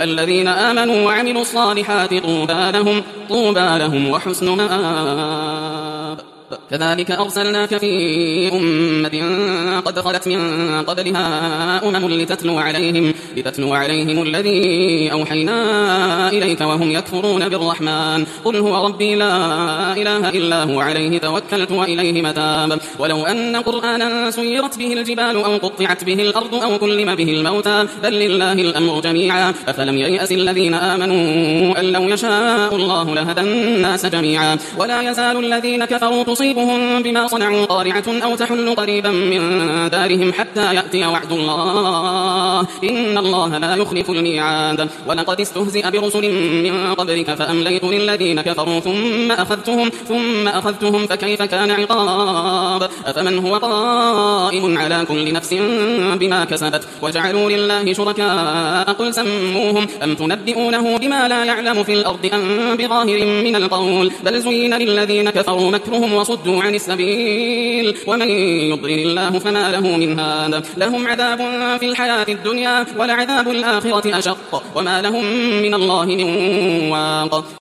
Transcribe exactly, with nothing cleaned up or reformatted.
الذين آمنوا وعملوا الصالحات طوبى لهم, طوبى لهم وحسن مآب. كذلك أرسلناك في أمة قد خلت من قبلها أمم لتتلو عليهم, لتتلو عليهم الذي أوحينا إليك وهم يكفرون بالرحمن قل هو ربي لا إله إلا هو عليه توكلت وإليه متاب. ولو أن قرآنا سيرت به الجبال أو قطعت به الأرض أو كلم به الموتى بل لله الأمر جميعا أفلم ييأس الذين آمنوا أن لو يشاء الله لهدى الناس جميعا. ولا يزال الذين كفروا تصيبهم بما صنعوا قارعة أو تحل قريبا من دارهم حتى يأتي وعد الله إن الله لا يخلف الميعاد. ولقد استهزئ برسل من قبلك فأمليت للذين كفروا ثم أخذتهم, ثم أخذتهم فكيف كان عقاب. أفمن هو قائم على كل نفس بما كسبت وجعلوا لله شركاء قل سموهم أم تنبئونه بما لا يعلم في الأرض أم بظاهر من القول بل زين للذين كفروا مكرهم وصدوا عن السبيل ومن يضلل الله فما له من هاد. لهم عذاب في الحياة الدنيا ولعذاب الآخرة أشق وما لهم من الله من واق.